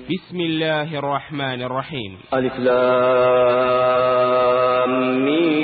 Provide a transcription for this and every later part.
بسم الله الرحمن الرحيم. ألف لام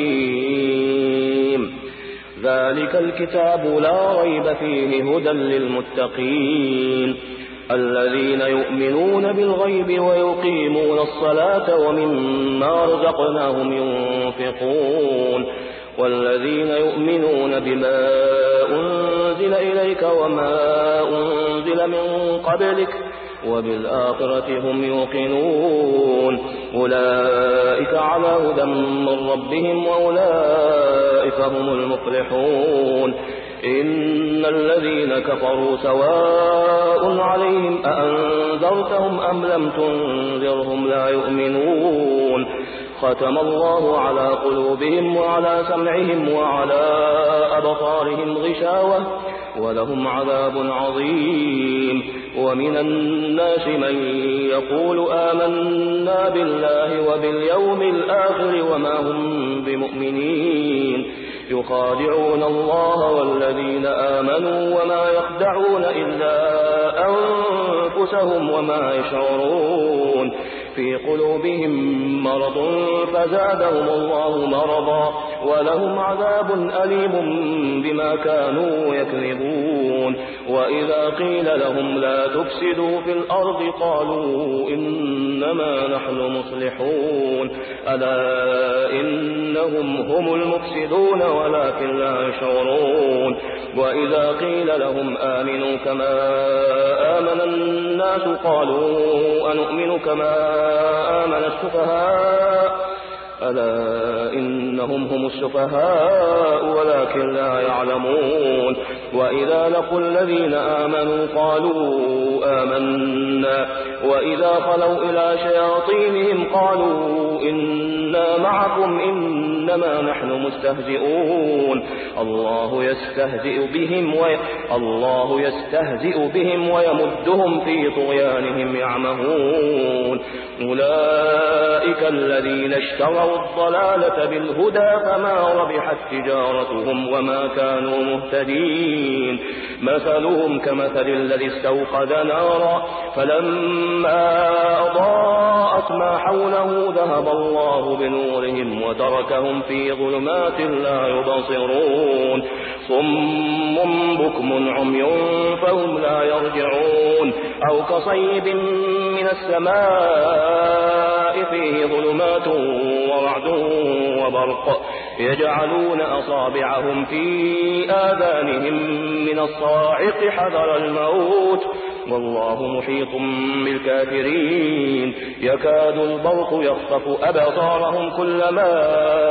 ميم. ذلك الكتاب لا ريب فيه هدى للمتقين الذين يؤمنون بالغيب ويقيمون الصلاة ومما رزقناهم ينفقون والذين يؤمنون بما أنزل إليك وما أنزل من قبلك وبالآخرة هم يوقنون أولئك على هدى من ربهم وأولئك هم المفلحون. إن الذين كفروا سواء عليهم أأنذرتهم أم لم تنذرهم لا يؤمنون ختم الله على قلوبهم وعلى سمعهم وعلى أبصارهم غشاوة ولهم عذاب عظيم. ومن الناس من يقول آمنا بالله وباليوم الآخر وما هم بمؤمنين يخادعون الله والذين آمنوا وما يخدعون إلا أنفسهم وما يشعرون في قلوبهم مرض فزادهم الله مرضا ولهم عذاب أليم بما كانوا يكذبون. وإذا قيل لهم لا تفسدوا في الأرض قالوا إنما نحن مصلحون ألا إنهم هم المفسدون ولكن لا يشعرون. وإذا قيل لهم آمنوا كما آمن الناس قالوا أنؤمن كما آمن السفهاء ألا إنهم هم السفهاء ولكن لا يعلمون. وإذا لقوا الذين آمنوا قالوا آمنا وإذا خلوا إلى شياطينهم قالوا إنا معكم إنما نحن مستهزئون الله يستهزئ بهم ويمدهم في طغيانهم يعمهون. أولئك الذين اشتروا الضلالة بالهدى فما ربحت تجارتهم وما كانوا مهتدين. مثلهم كمثل الذي استوقد نارا فلما أضاءت ما حوله ذهب الله بنورهم وتركهم في ظلمات لا يبصرون صم بكم عمي فهم لا يرجعون. أو كصيب من السماء فيه ظلمات ورعد وبرق يجعلون أصابعهم في آذانهم من الصاعق حذر الموت والله محيط بالكافرين. يكاد البرق يخطف أبصارهم كلما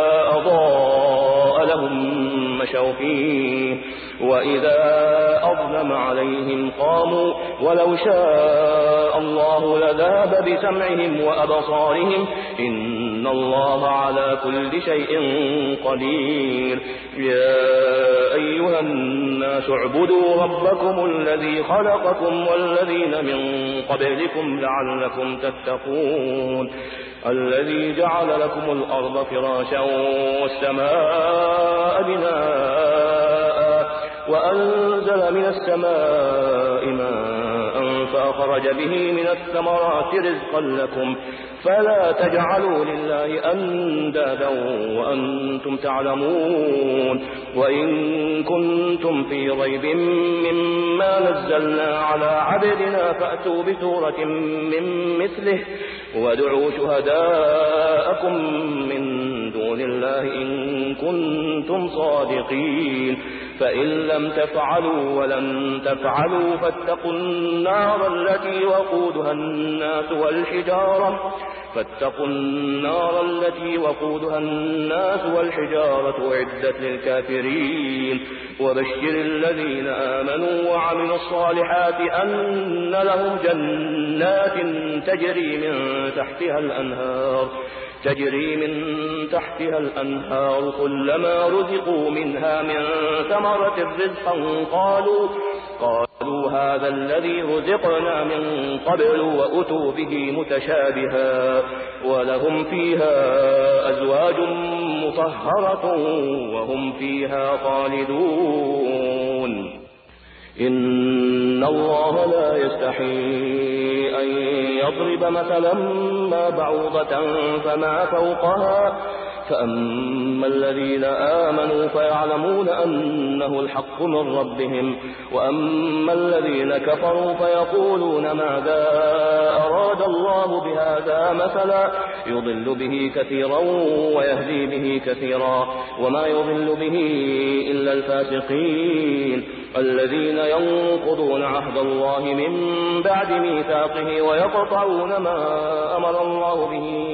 أضاء لهم مشوا فيه وإذا أظلم عليهم قاموا ولو شاء الله لذهب بسمعهم وأبصارهم إن الله على كل شيء قدير. يا أيها الناس اعبدوا ربكم الذي خلقكم والذين من قبلكم لعلكم تتقون الذي جعل لكم الأرض فراشا والسماء بناء وأنزل من السماء ماء فأخرج به من الثمرات رزقا لكم فلا تجعلوا لله أندادا وأنتم تعلمون. وإن كنتم في ريب مما نزلنا على عبدنا فأتوا بسورة من مثله وادعوا شهداءكم من دون الله إن كنتم صادقين فإن لم تفعلوا ولن تفعلوا فاتقوا النار التي وقودها الناس والحجارة أعدت للكافرين. وبشر الذين آمنوا وعملوا الصالحات أن لهم جنات تجري من تحتها الأنهار كلما رزقوا منها من ثمرة رزقا قالوا هذا الذي رزقنا من قبل وأتوا به متشابها ولهم فيها أزواج مطهرة وهم فيها خالدون. إن الله لا يستحي أن ليضرب مثلا ما بعوضة فما فوقها فأما الذين آمنوا فيعلمون أنه الحق من ربهم وأما الذين كفروا فيقولون ماذا أراد الله بهذا مثلا يضل به كثيرا ويهدي به كثيرا وما يضل به إلا الفاسقين الذين ينقضون عهد الله من بعد ميثاقه ويقطعون ما أمر الله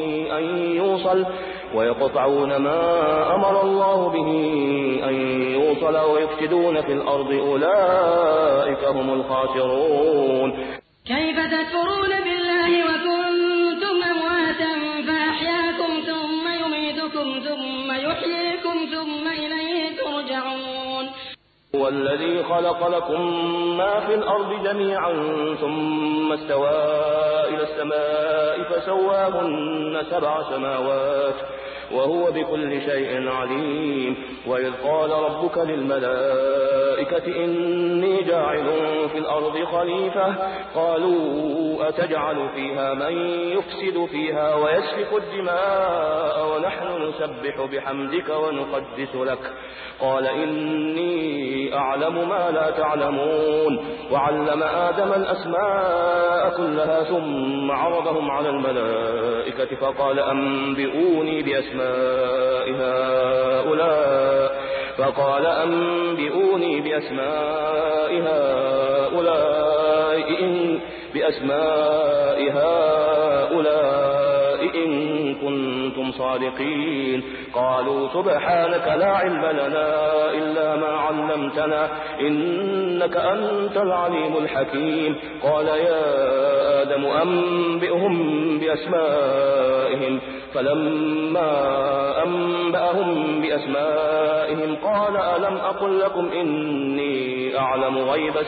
به أن يوصل ويفسدون في الأرض أولئك هم الخاسرون. كيف تكفرون بالله وكنتم أمواتا فأحياكم ثم يميتكم ثم يحييكم ثم إليه ترجعون. هو الذي خلق لكم ما في الأرض جميعا ثم استوى إلى السماء فسواهن 7 سماوات وهو بكل شيء عليم. وإذ قال ربك للملائكة إني جاعل في الأرض خليفة قالوا أتجعل فيها من يفسد فيها ويسفك الدماء ونحن نسبح بحمدك ونقدس لك قال إني أعلم ما لا تعلمون. وعلم آدم الأسماء كلها ثم عرضهم على الملائكة فقال أنبئوني بأسماء هؤلاء إن كنتم صادقين. قالوا سبحانك لا علم لنا إلا ما علمتنا إنك أنت العليم الحكيم. قال يا آدم أنبئهم بأسمائهم فلما أنبأهم بأسمائهم قال ألم أقل لكم إني أعلم غيب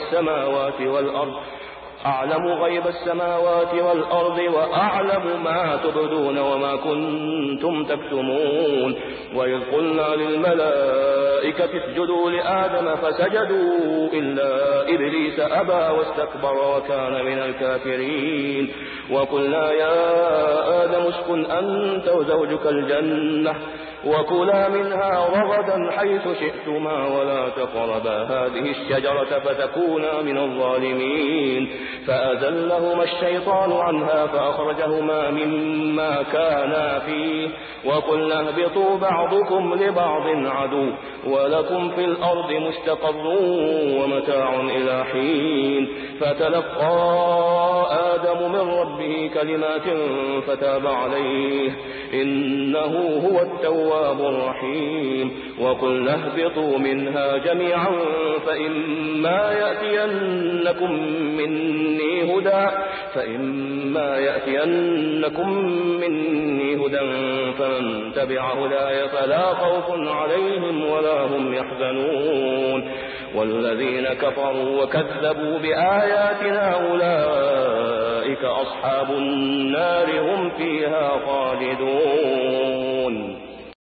السماوات والأرض وأعلم ما تبدون وما كنتم تكتمون. وإذ قلنا للملائكة اسجدوا لآدم فسجدوا إلا إبليس أبى واستكبر وكان من الكافرين. وقلنا يا آدم اسكن أنت وزوجك الجنة وكلا منها رغدا حيث شئتما ولا تقربا هذه الشجرة فتكونا من الظالمين. فأزلهما الشيطان عنها فأخرجهما مما كانا فيه وقلنا اهبطوا بعضكم لبعض عدو ولكم في الأرض مستقر ومتاع إلى حين. فتلقى آدم من ربه كلمات فتاب عليه إنه هو التواب الرحيم. وقلنا اهبطوا منها جميعا فإما يأتينكم مني هدى فمن تبع هداي فلا خوف عليهم ولا هم يحزنون. والذين كفروا وكذبوا بآياتنا أولئك أصحاب النار هم فيها خالدون.